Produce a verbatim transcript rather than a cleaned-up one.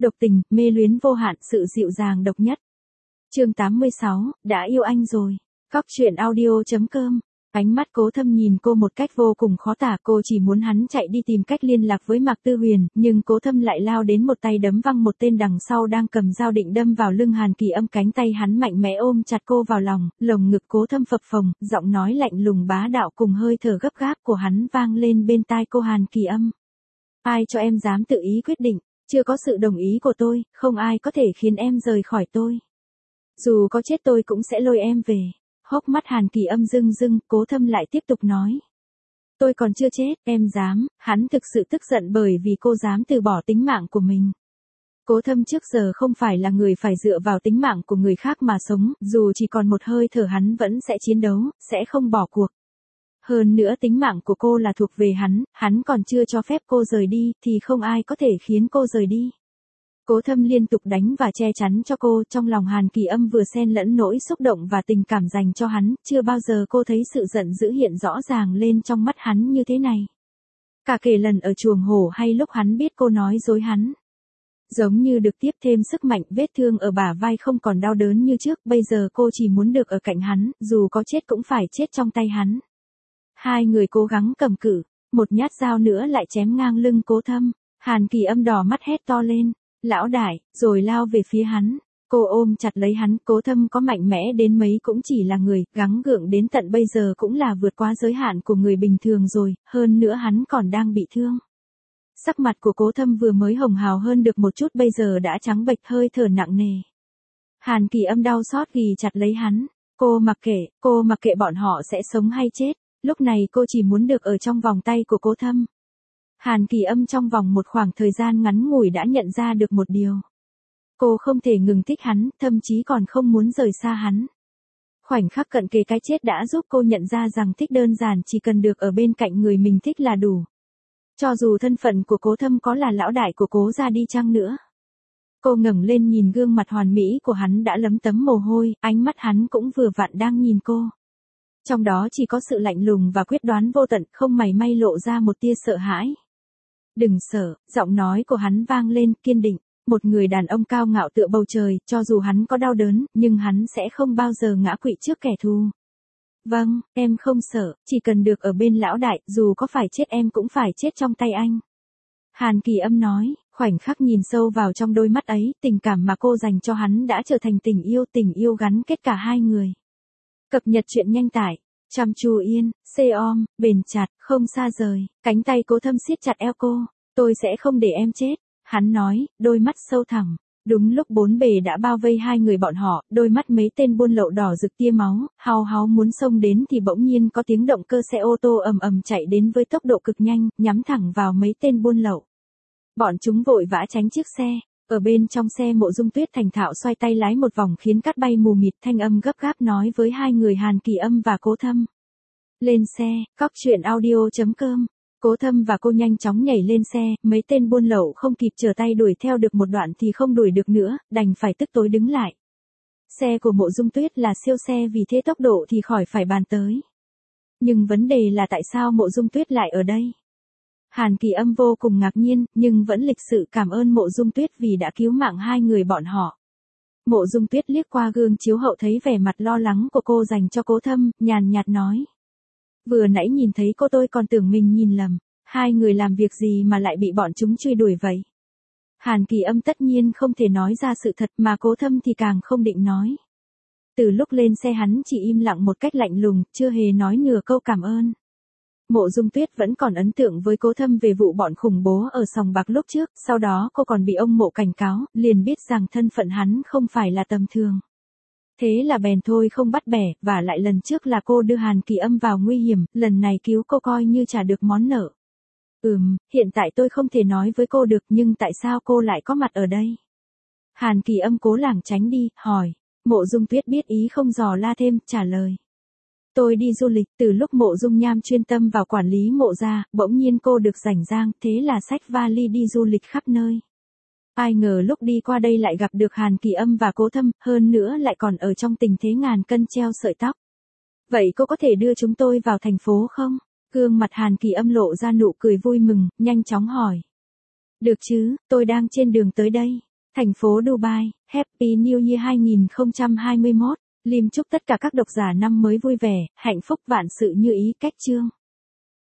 độc tình, mê luyến vô hạn, sự dịu dàng độc nhất. Chương tám mươi sáu, đã yêu anh rồi. Cóc truyện audio chấm com. Ánh mắt Cố Thâm nhìn cô một cách vô cùng khó tả, cô chỉ muốn hắn chạy đi tìm cách liên lạc với Mạc Tư Huyền, nhưng Cố Thâm lại lao đến một tay đấm văng một tên đằng sau đang cầm dao định đâm vào lưng Hàn Kỳ Âm, cánh tay hắn mạnh mẽ ôm chặt cô vào lòng, lồng ngực Cố Thâm phập phồng, giọng nói lạnh lùng bá đạo cùng hơi thở gấp gáp của hắn vang lên bên tai cô Hàn Kỳ Âm. Ai cho em dám tự ý quyết định, chưa có sự đồng ý của tôi, không ai có thể khiến em rời khỏi tôi. Dù có chết tôi cũng sẽ lôi em về. Hốc mắt Hàn Kỳ Âm rưng rưng, Cố Thâm lại tiếp tục nói. Tôi còn chưa chết, em dám, hắn thực sự tức giận bởi vì cô dám từ bỏ tính mạng của mình. Cố Thâm trước giờ không phải là người phải dựa vào tính mạng của người khác mà sống, dù chỉ còn một hơi thở hắn vẫn sẽ chiến đấu, sẽ không bỏ cuộc. Hơn nữa tính mạng của cô là thuộc về hắn, hắn còn chưa cho phép cô rời đi, thì không ai có thể khiến cô rời đi. Cố Thâm liên tục đánh và che chắn cho cô, trong lòng Hàn Kỳ Âm vừa xen lẫn nỗi xúc động và tình cảm dành cho hắn, chưa bao giờ cô thấy sự giận dữ hiện rõ ràng lên trong mắt hắn như thế này. Cả kể lần ở chuồng hổ hay lúc hắn biết cô nói dối hắn. Giống như được tiếp thêm sức mạnh, vết thương ở bả vai không còn đau đớn như trước, bây giờ cô chỉ muốn được ở cạnh hắn, dù có chết cũng phải chết trong tay hắn. Hai người cố gắng cầm cự, một nhát dao nữa lại chém ngang lưng Cố Thâm, Hàn Kỳ Âm đỏ mắt hét to lên. Lão đại, rồi lao về phía hắn. Cô ôm chặt lấy hắn, Cố Thâm có mạnh mẽ đến mấy cũng chỉ là người, gắng gượng đến tận bây giờ cũng là vượt quá giới hạn của người bình thường rồi, hơn nữa hắn còn đang bị thương. Sắc mặt của Cố Thâm vừa mới hồng hào hơn được một chút bây giờ đã trắng bệch, hơi thở nặng nề. Hàn Kỳ Âm đau xót ghi chặt lấy hắn. Cô mặc kệ, cô mặc kệ bọn họ sẽ sống hay chết, lúc này cô chỉ muốn được ở trong vòng tay của Cố Thâm. Hàn Kỳ Âm trong vòng một khoảng thời gian ngắn ngủi đã nhận ra được một điều. Cô không thể ngừng thích hắn, thậm chí còn không muốn rời xa hắn. Khoảnh khắc cận kề cái chết đã giúp cô nhận ra rằng thích đơn giản chỉ cần được ở bên cạnh người mình thích là đủ. Cho dù thân phận của Cố Thâm có là lão đại của Cố gia đi chăng nữa. Cô ngẩng lên nhìn gương mặt hoàn mỹ của hắn đã lấm tấm mồ hôi, ánh mắt hắn cũng vừa vặn đang nhìn cô. Trong đó chỉ có sự lạnh lùng và quyết đoán vô tận, không mảy may lộ ra một tia sợ hãi. Đừng sợ, giọng nói của hắn vang lên, kiên định, một người đàn ông cao ngạo tựa bầu trời, cho dù hắn có đau đớn, nhưng hắn sẽ không bao giờ ngã quỵ trước kẻ thù. Vâng, em không sợ, chỉ cần được ở bên lão đại, dù có phải chết em cũng phải chết trong tay anh. Hàn Kỳ Âm nói, khoảnh khắc nhìn sâu vào trong đôi mắt ấy, tình cảm mà cô dành cho hắn đã trở thành tình yêu, tình yêu gắn kết cả hai người. Cập nhật truyện nhanh tải. Chăm chú yên, xê om, bền chặt, không xa rời, cánh tay Cố Thâm siết chặt eo cô, tôi sẽ không để em chết, hắn nói, đôi mắt sâu thẳm. Đúng lúc bốn bề đã bao vây hai người bọn họ, đôi mắt mấy tên buôn lậu đỏ rực tia máu, hao háo muốn xông đến thì bỗng nhiên có tiếng động cơ xe ô tô ầm ầm chạy đến với tốc độ cực nhanh, nhắm thẳng vào mấy tên buôn lậu. Bọn chúng vội vã tránh chiếc xe. Ở bên trong xe Mộ Dung Tuyết thành thạo xoay tay lái một vòng khiến cát bay mù mịt, thanh âm gấp gáp nói với hai người Hàn Kỳ Âm và Cố Thâm. Lên xe, cóc truyện audio chấm com. Cố Thâm và cô nhanh chóng nhảy lên xe, mấy tên buôn lậu không kịp trở tay đuổi theo được một đoạn thì không đuổi được nữa, đành phải tức tối đứng lại. Xe của Mộ Dung Tuyết là siêu xe vì thế tốc độ thì khỏi phải bàn tới. Nhưng vấn đề là tại sao Mộ Dung Tuyết lại ở đây? Hàn Kỳ Âm vô cùng ngạc nhiên, nhưng vẫn lịch sự cảm ơn Mộ Dung Tuyết vì đã cứu mạng hai người bọn họ. Mộ Dung Tuyết liếc qua gương chiếu hậu thấy vẻ mặt lo lắng của cô dành cho Cố Thâm, nhàn nhạt nói. Vừa nãy nhìn thấy cô tôi còn tưởng mình nhìn lầm, hai người làm việc gì mà lại bị bọn chúng truy đuổi vậy? Hàn Kỳ Âm tất nhiên không thể nói ra sự thật mà Cố Thâm thì càng không định nói. Từ lúc lên xe hắn chỉ im lặng một cách lạnh lùng, chưa hề nói nửa câu cảm ơn. Mộ Dung Tuyết vẫn còn ấn tượng với Cố Thâm về vụ bọn khủng bố ở sòng bạc lúc trước, sau đó cô còn bị ông Mộ cảnh cáo, liền biết rằng thân phận hắn không phải là tầm thường. Thế là bèn thôi không bắt bẻ, và lại lần trước là cô đưa Hàn Kỳ Âm vào nguy hiểm, lần này cứu cô coi như trả được món nợ. Ừm, hiện tại tôi không thể nói với cô được, nhưng tại sao cô lại có mặt ở đây? Hàn Kỳ Âm cố lảng tránh đi, hỏi. Mộ Dung Tuyết biết ý không dò la thêm, trả lời. Tôi đi du lịch, từ lúc Mộ Dung Nham chuyên tâm vào quản lý Mộ gia, bỗng nhiên cô được rảnh rang, thế là xách vali đi du lịch khắp nơi. Ai ngờ lúc đi qua đây lại gặp được Hàn Kỳ Âm và Cố Thâm, hơn nữa lại còn ở trong tình thế ngàn cân treo sợi tóc. Vậy cô có thể đưa chúng tôi vào thành phố không? Gương mặt Hàn Kỳ Âm lộ ra nụ cười vui mừng, nhanh chóng hỏi. Được chứ, tôi đang trên đường tới đây. Thành phố Dubai, Happy New Year hai không hai mốt. Lim chúc tất cả các độc giả năm mới vui vẻ, hạnh phúc vạn sự như ý. Cách chương.